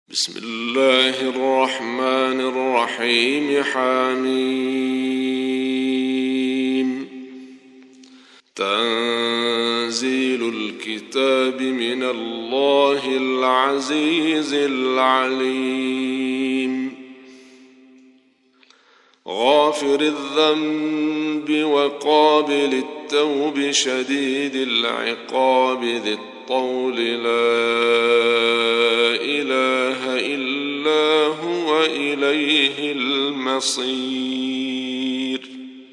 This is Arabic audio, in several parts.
بسم الله الرحمن الرحيم. حميم. تنزيل الكتاب من الله العزيز العليم. غافر الذنب وقابل التوب شديد العقاب ذي الطول لا إله إلا هو إليه المصير.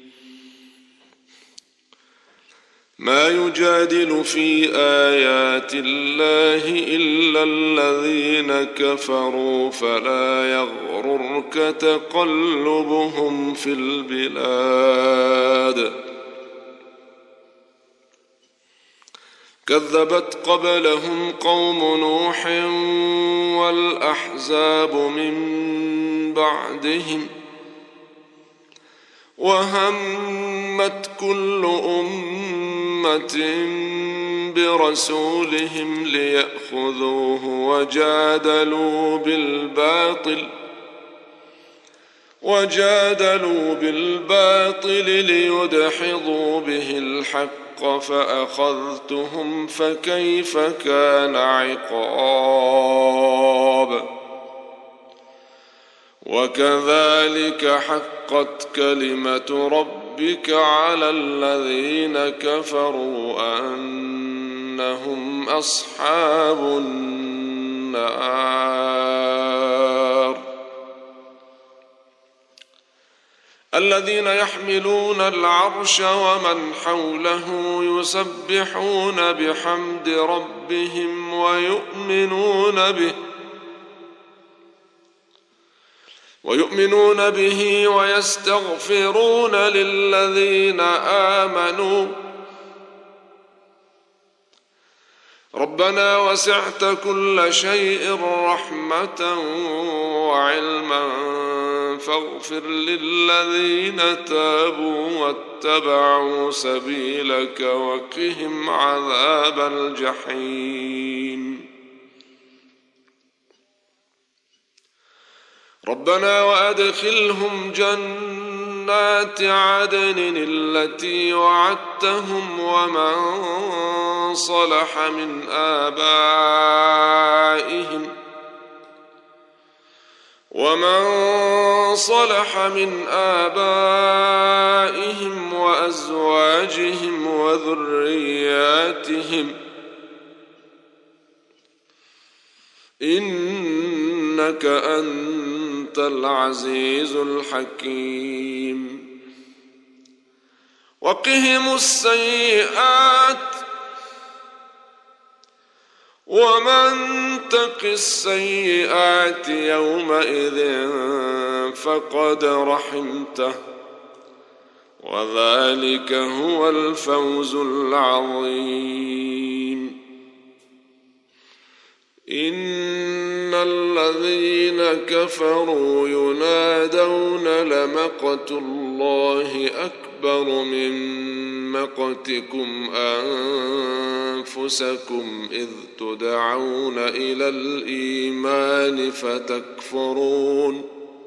ما يجادل في آيات الله إلا الذين كفروا فلا يغررك تقلبهم في البلاد. كذبت قبلهم قوم نوح والأحزاب من بعدهم وهمت كل أمة برسولهم ليأخذوه وجادلوا بالباطل ليدحضوا به الحق فأخذتهم فكيف كان عقاب. وكذلك حقت كلمة ربك على الذين كفروا أنهم أصحاب النار. الذين يحملون العرش ومن حوله يسبحون بحمد ربهم ويؤمنون به ويستغفرون للذين آمنوا ربنا وسعت كل شيء رحمة وعلما فاغفر للذين تابوا واتبعوا سبيلك وقهم عذاب الجحيم. ربنا وأدخلهم جنات عدن التي وعدتهم ومن صلح من آبائهم وأزواجهم وذرياتهم إنك أنت العزيز الحكيم. وقهم السيئات ومن تق السيئات يومئذ فقد رحمته وذلك هو الفوز العظيم. إن الذين كفروا ينادون لمقت الله أكبر من مقتكم أنفسكم إذ تدعون إلى الإيمان فتكفرون.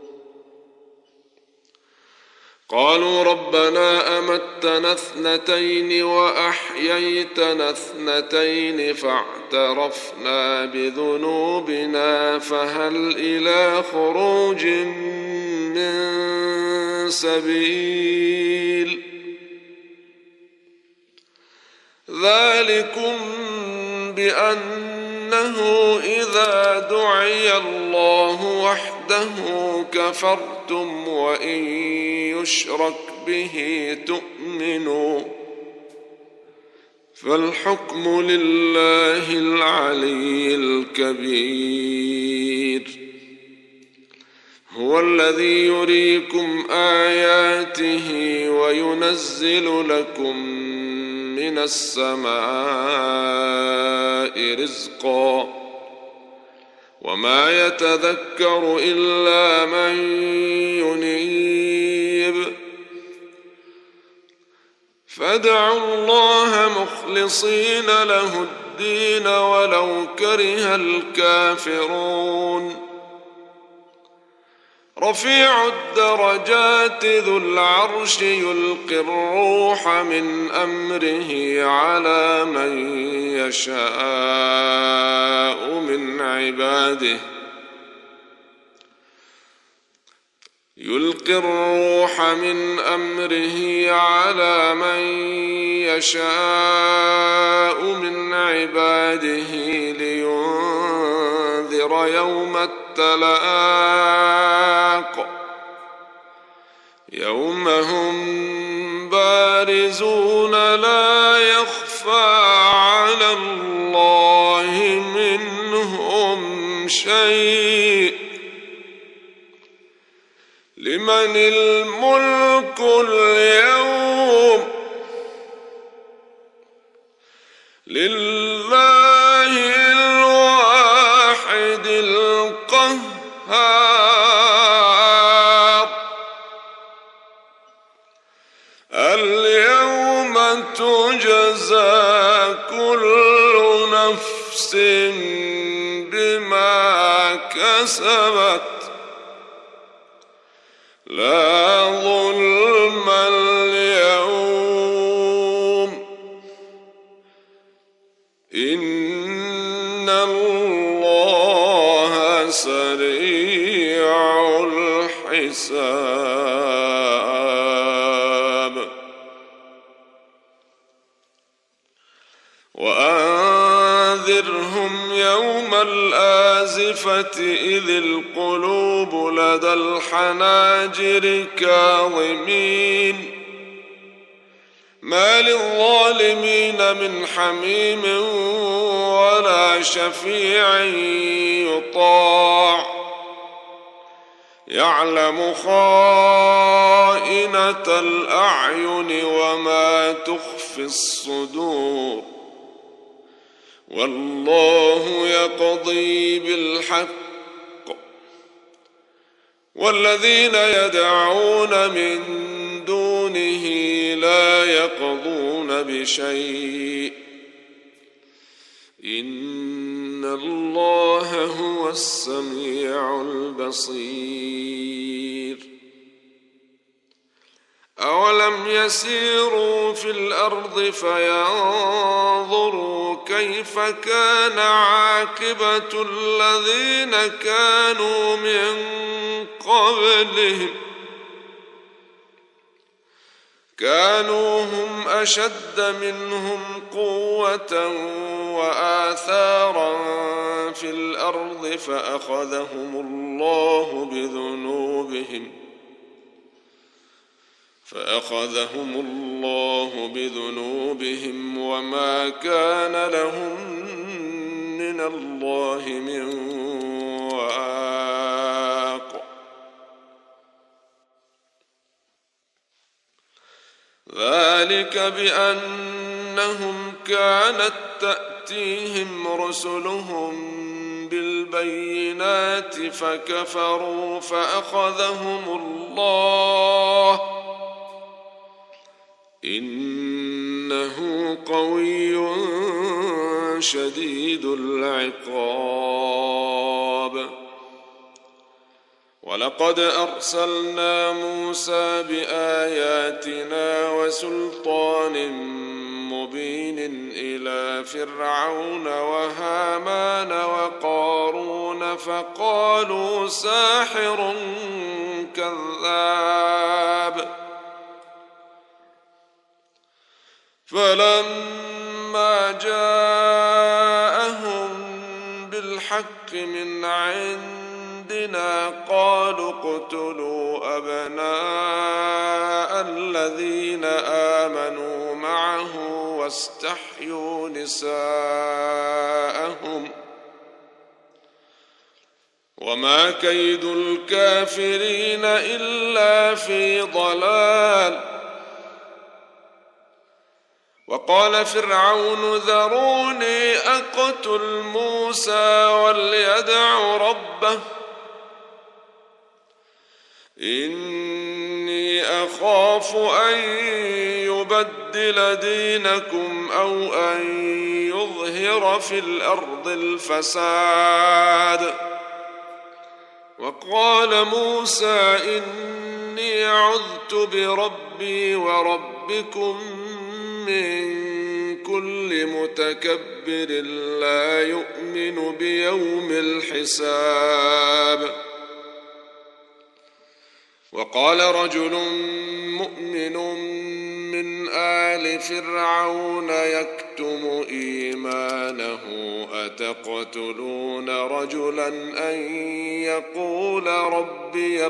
قالوا ربنا أمتنا اثنتين وأحييتنا اثنتين فاعترفنا بذنوبنا فهل إلى خروج من سبيل. ذلكم بأنه إذا دعي الله وحده كفرتم وإن يشرك به تؤمنوا فالحكم لله العلي الكبير. هو الذي يريكم آياته وينزل لكم من السماء رزقا وما يتذكر إلا من ينيب. فادعوا الله مخلصين له الدين ولو كره الكافرون. رفيع الدرجات ذو العرش يلقي الروح من أمره على من يشاء من عباده لينذر يوم التلاق يوم هم بارزون لا يخفى على الله منهم شيء لمن الملك اليوم لله الواحد القهار اليوم تجزى كل نفس بما كسبت لا ظلم اليوم إن الله سريع الحساب وأنذرهم يوم الآزفة إذ القلوب لدى الحناجر كاظمين ما للظالمين من حميم ولا شفيع يطاع يعلم خائنة الأعين وما تخفي الصدور والله يقضي بالحق والذين يدعون من دونه لا يقضون بشيء إن الله هو السميع البصير أولم يسيروا في الأرض فينظروا كيف كان عاقبة الذين كانوا من قبلهم كانوا هم أشد منهم قوة وآثارا في الأرض فأخذهم الله بذنوبهم وما كان لهم من الله من واق ذلك بأنهم كانت تأتيهم رسلهم بالبينات فكفروا فأخذهم الله إنه قوي شديد العقاب ولقد أرسلنا موسى بآياتنا وسلطان مبين إلى فرعون وهامان وقارون فقالوا ساحر كذاب فلما جاءهم بالحق من عندنا قالوا اقتلوا أبناء الذين آمنوا معه واستحيوا نساءهم وما كيد الكافرين إلا في ضلال وقال فرعون ذروني أقتل موسى وليدع ربه إني أخاف أن يبدل دينكم أو أن يظهر في الأرض الفساد وقال موسى إني عذت بربي وربكم من كل متكبر لا يؤمن بيوم الحساب. وقال رجل مؤمن من آل فرعون يكتم إيمانه أتقتلون رجلا أن يقول ربي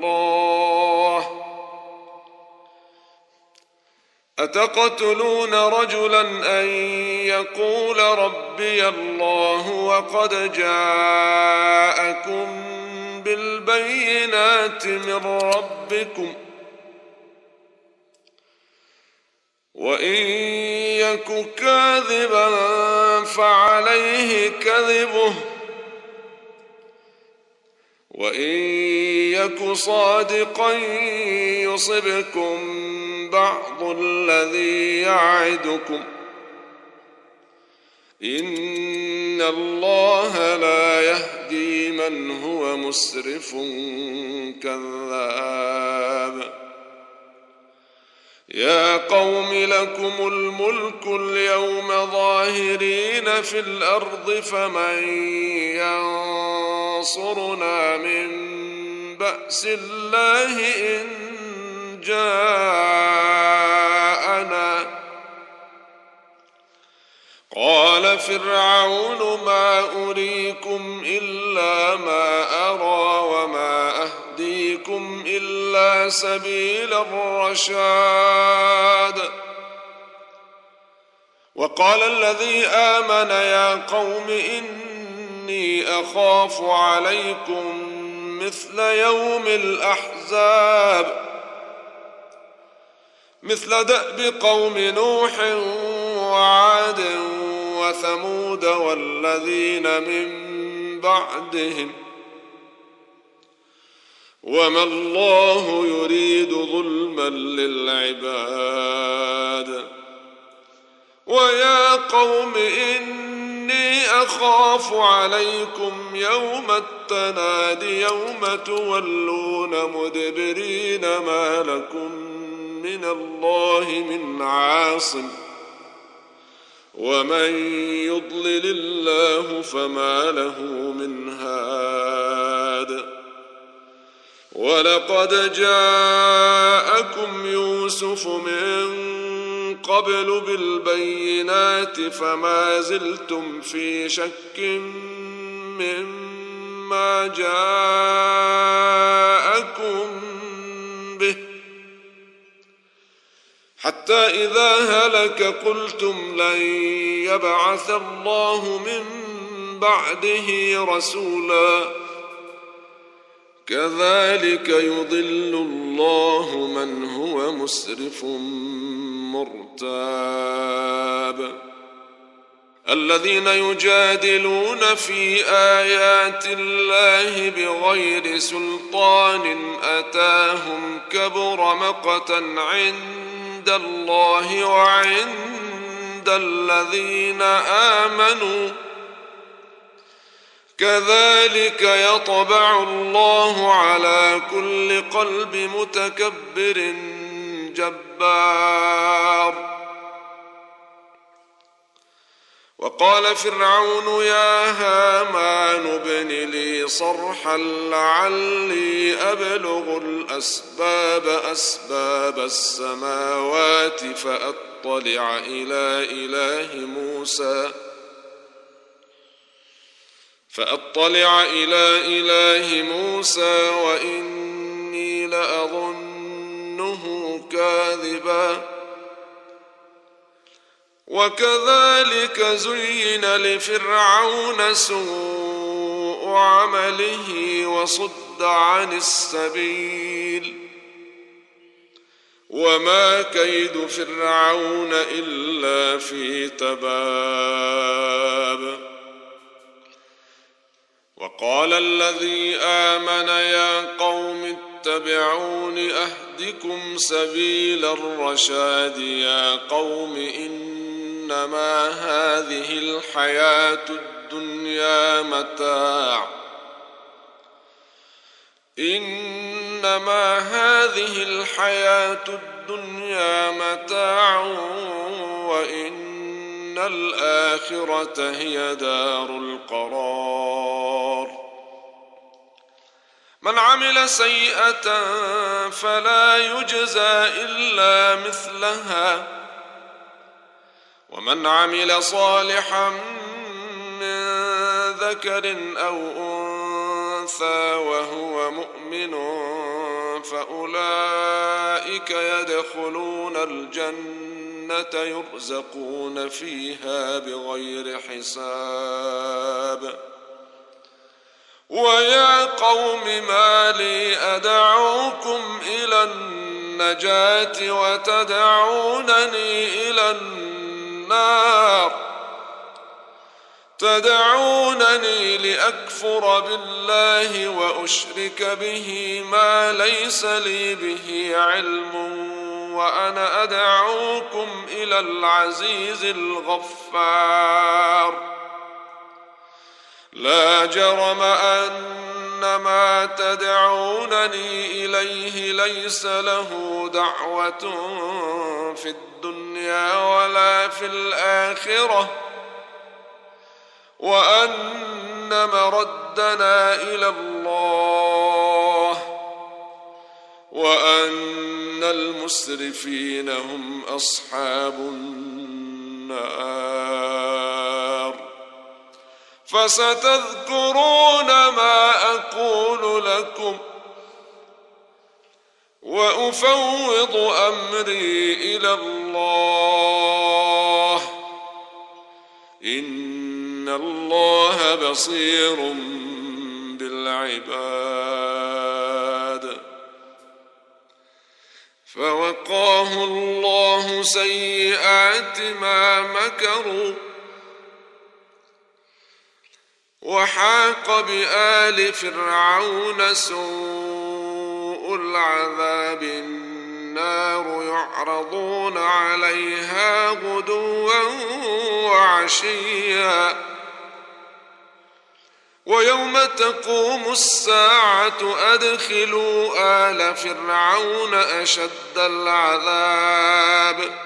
الله وقد جاءكم بالبينات من ربكم وإن يك كاذبا فعليه كذبه وإن يك صادقا يصبكم بعض الذي يعدكم إن الله لا يهدي من هو مسرف كذاب. يا قوم لكم الملك اليوم ظاهرين في الأرض فمن ينصرنا من بأس الله إن جاءنا. قال فرعون ما أريكم إلا ما أرى وما أهديكم إلا سبيل الرشاد. وقال الذي آمن يا قوم إني أخاف عليكم مثل يوم الأحزاب مثل دأب قوم نوح وعاد وثمود والذين من بعدهم وما الله يريد ظلما للعباد. ويا قوم إني أخاف عليكم يوم التناد يوم تولون مدبرين ما لكم من الله من عاصم ومن يضلل الله فما له من هاد. ولقد جاءكم يوسف من قبل بالبينات فما زلتم في شك مما جاءكم به حتى إذا هلك قلتم لن يبعث الله من بعده رسولا كذلك يضل الله من هو مسرف مرتاب. الذين يجادلون في آيات الله بغير سلطان أتاهم كبر مقتا عند الله وعند الذين آمنوا كذلك يطبع الله على كل قلب متكبر جبار. وقال فرعون يا هامان ابن لي صرحا لعلي أبلغ أسباب السماوات فأطلع إلى إله موسى وإني لأظنه كاذبا. وكذلك زين لفرعون سوء عمله وصد عن السبيل وما كيد فرعون إلا في تباب. وقال الذي آمن يا قوم اتبعون أهدكم سبيل الرشاد. يا قوم إنما هذه الحياة الدنيا متاع إنما هذه الحياة الدنيا متاع وإن الآخرة هي دار القرار. من عمل سيئة فلا يجزى إلا مثلها ومن عمل صالحا من ذكر أو أنثى وهو مؤمن فأولئك يدخلون الجنة يرزقون فيها بغير حساب. ويا قوم ما لي أدعوكم إلى النجاة وتدعونني إلى النار تدعونني لأكفر بالله وأشرك به ما ليس لي به علم وأنا أدعوكم إلى العزيز الغفار. لا جرم أن ما تدعونني إليه ليس له دعوة في الدنيا ولا في الآخرة وأن مردنا إلى الله وأن المسرفين هم أصحاب النار. فستذكرون ما أقول لكم وأفوض أمري إلى الله إن الله بصير بالعباد. فوقاه الله سيئات ما مكروا وحاق بآل فرعون سوء العذاب. النار يعرضون عليها غدوا وعشيا ويوم تقوم الساعة أدخلوا آل فرعون أشد العذاب.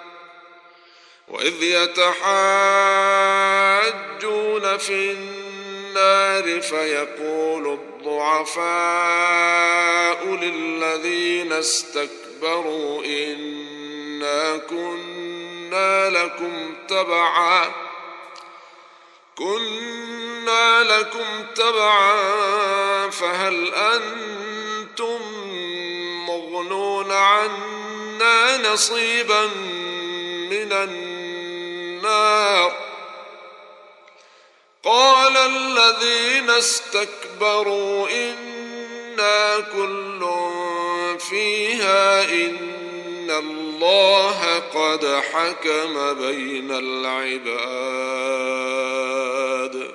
وإذ يتحاجون في النار فيقول الضعفاء للذين استكبروا إنا كنا لكم تبعا فهل أنتم مغنون عنا نصيبا من النار. قال الذين استكبروا إنا كل فيها إن الله قد حكم بين العباد.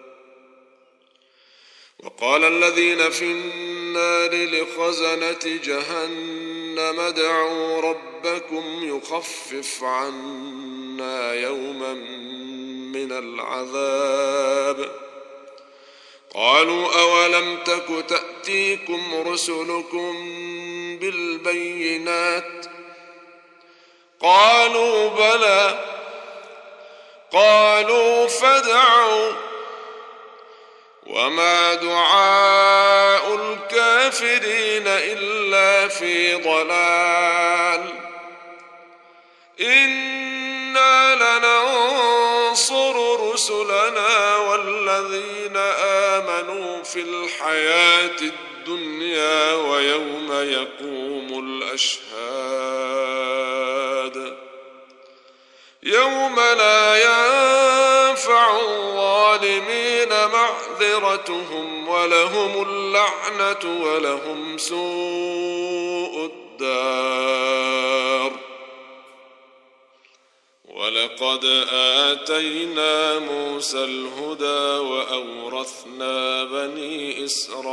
وقال الذين في النار لخزنة جهنم ادعوا ربكم يخفف عنا يوما من العذاب. قالوا أولم تك تأتيكم رسلكم بالبينات قالوا بلى قالوا فادعوا وما دعاء الكافرين إلا في ضلال. إنا لننصر رسلنا والذين آمنوا في الحياة الدنيا ويوم يقوم الأشهاد. يوم لا ينفع الظالمين معذرتهم ولهم اللعنة ولهم سوء الدار. ولقد آتينا موسى الهدى وأورثنا بني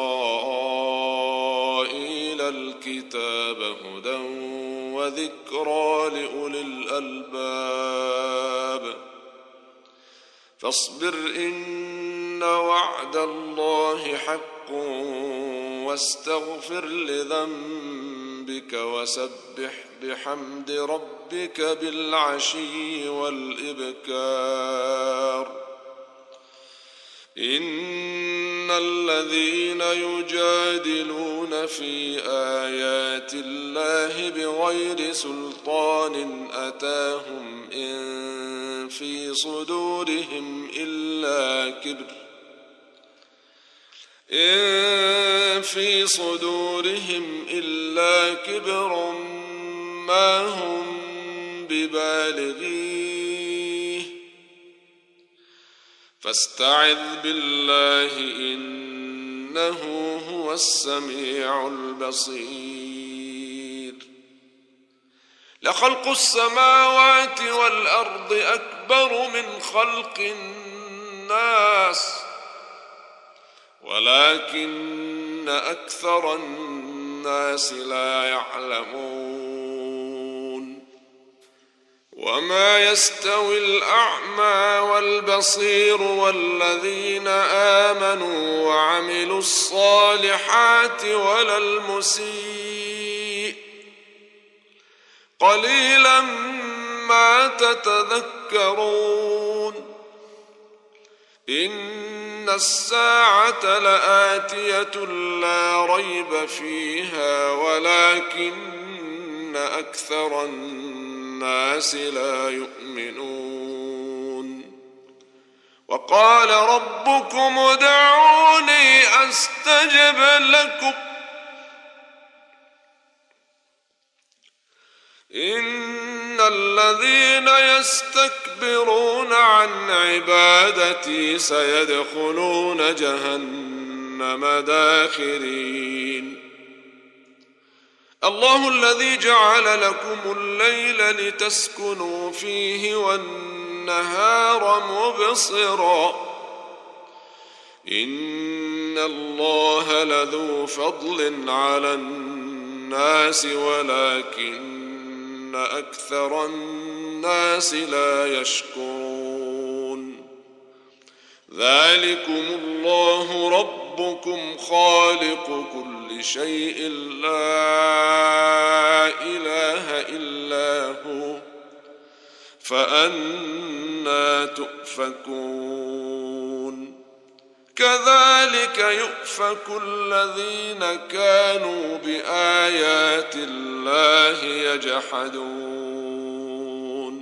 إسرائيل الكتاب هدى وذكرى لأولي الألباب. فاصبر إن وعد الله حق واستغفر لذنبك وسبح بحمد ربك بالعشي والإبكار. إن الذين يجادلون في آيات الله بغير سلطان أتاهم إن في صدورهم إلا كبر ما هم ببالغيه فاستعذ بالله إنه هو السميع البصير. لخلق السماوات والأرض أكبر من خلق الناس ولكن أكثر الناس لا يعلمون. وما يستوي الأعمى والبصير والذين آمنوا وعملوا الصالحات ولا المسيء قليلا ما تتذكرون. إن الساعة لآتية لا ريب فيها ولكن أكثر الناس لا يؤمنون. وقال ربكم ادعوني أستجب لكم إن الذين يستكبرون عن عبادتي سيدخلون جهنم داخرين. الله الذي جعل لكم الليل لتسكنوا فيه والنهار مبصرا إن الله لذو فضل على الناس ولكن أكثر الناس لا يشكرون. ذلكم الله ربكم خالق كل شيء لا إله إلا هو فأنى تؤفكون. كذلك يؤفك الذين كانوا بآيات الله يجحدون.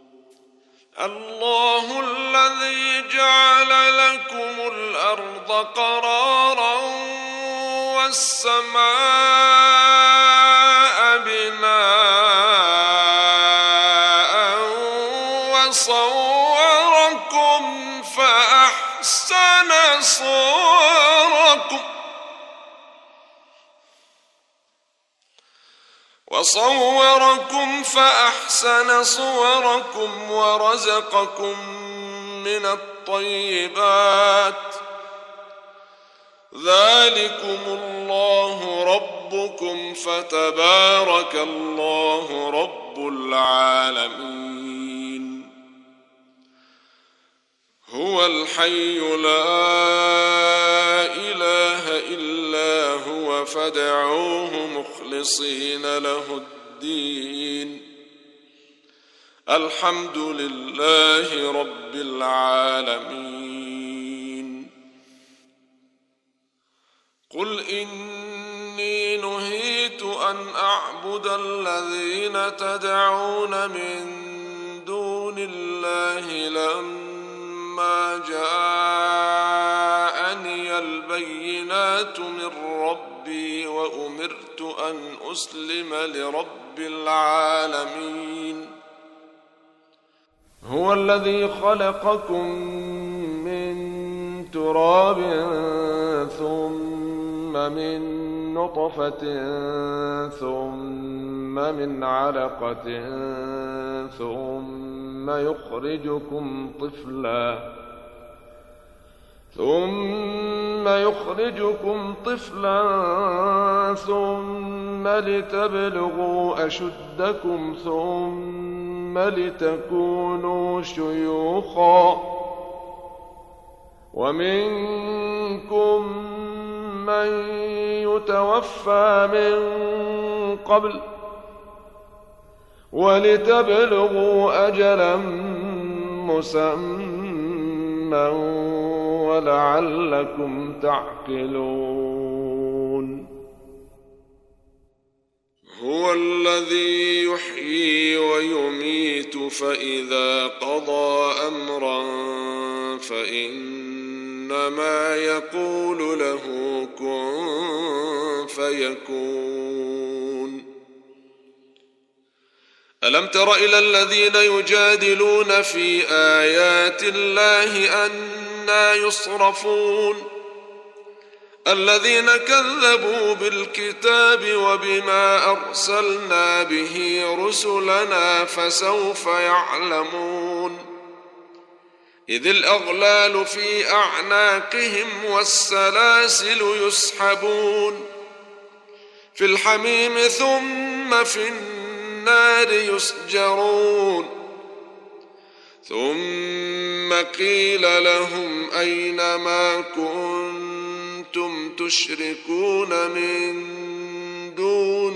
الله الذي جعل لكم الأرض قرارا والسماء بناء وصوركم فأحسن صوركم ورزقكم من الطيبات. ذلكم الله ربكم فتبارك الله رب العالمين. هو الحي لا إله إلا هو فادعوه مخلصين له الدين. الحمد لله رب العالمين. قل إني نهيت أن أعبد الذين تدعون من دون الله لما جاءني البينات من ربي وأمرت أن أسلم لرب العالمين. هو الذي خلقكم من تراب ثم من نطفة ثم من علقة ثم يخرجكم طفلا ثم لتبلغوا أشدكم ثم لتكونوا شيوخا ومنكم من يتوفى من قبل ولتبلغوا أجلا مسمى ولعلكم تعقلون. هو الذي يحيي ويميت فإذا قضى أمرا فإنما يقول له كن فيكون. ألم تر إلى الذين يجادلون في آيات الله أنى يصرفون الذين كذبوا بالكتاب وبما أرسلنا به رسلنا فسوف يعلمون إذ الأغلال في أعناقهم والسلاسل يسحبون في الحميم ثم في النار يسجرون ثم قيل لهم أين ما كنتم تشركون من دون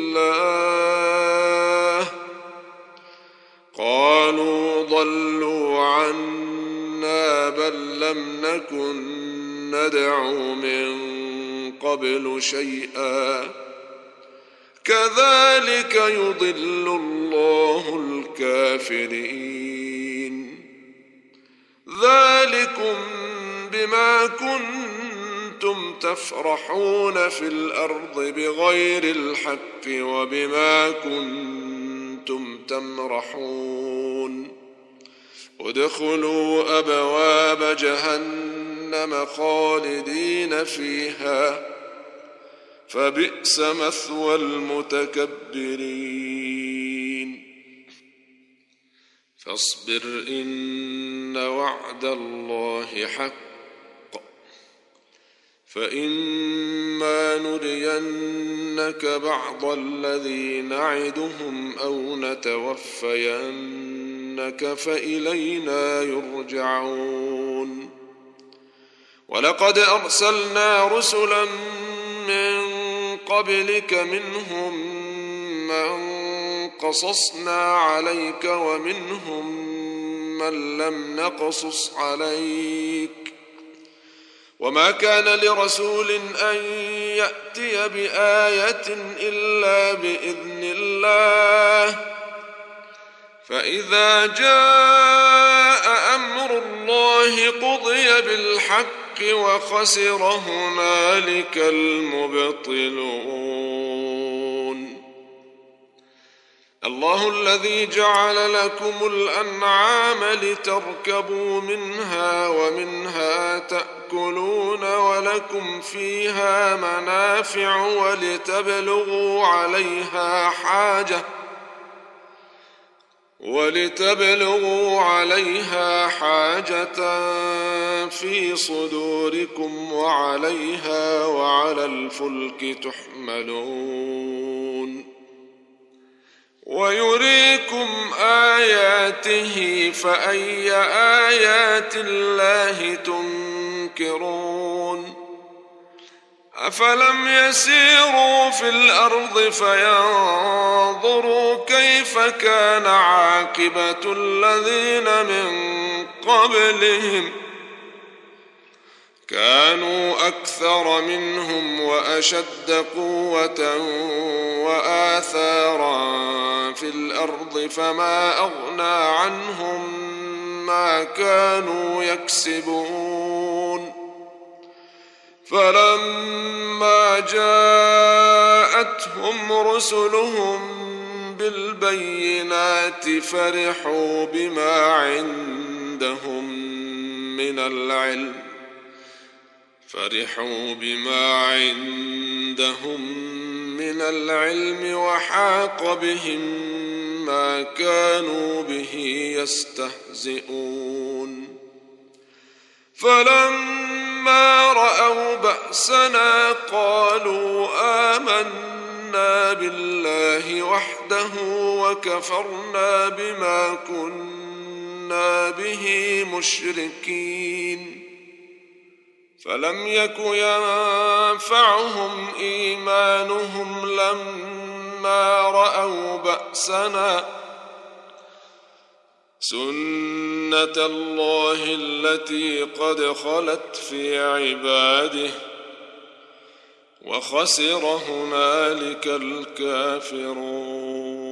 الله قالوا ضلوا عنا بل لم نكن ندعو من قبل شيئا كذلك يضل الله الكافرين. ذلكم بما كنتم تفرحون في الأرض بغير الحق وبما كنتم تمرحون ادخلوا أبواب جهنم خالدين فيها فبئس مثوى المتكبرين. فاصبر إن وعد الله حق فإما نرينك بعض الذي نعدهم أو نتوفينك فإلينا يرجعون. ولقد أرسلنا رسلا من قبلك منهم من قصصنا عليك ومنهم من لم نقصص عليك وما كان لرسول أن يأتي بآية إلا بإذن الله فإذا جاء أمر الله قضي بالحق وخسر هنالك المبطلون. الله الذي جعل لكم الأنعام لتركبوا منها ومنها تأكلون ولكم فيها منافع ولتبلغوا عليها حاجة في صدوركم وعليها وعلى الفلك تحملون ويريكم آياته فأي آيات الله تنكرون. أفلم يسيروا في الأرض فينظروا كيف كان عاقبة الذين من قبلهم كانوا أكثر منهم وأشد قوة وآثارا في الأرض فما أغنى عنهم ما كانوا يكسبون. فلما جاءتهم رسلهم بالبينات فرحوا بما عندهم من العلم وحاق بهم ما كانوا به يستهزئون. فلما رأوا بأسنا قالوا آمنا بالله وحده وكفرنا بما كنا به مشركين. فلم يك ينفعهم إيمانهم لما رأوا بأسنا سنة الله التي قد خلت في عباده وخسر هنالك الكافرون.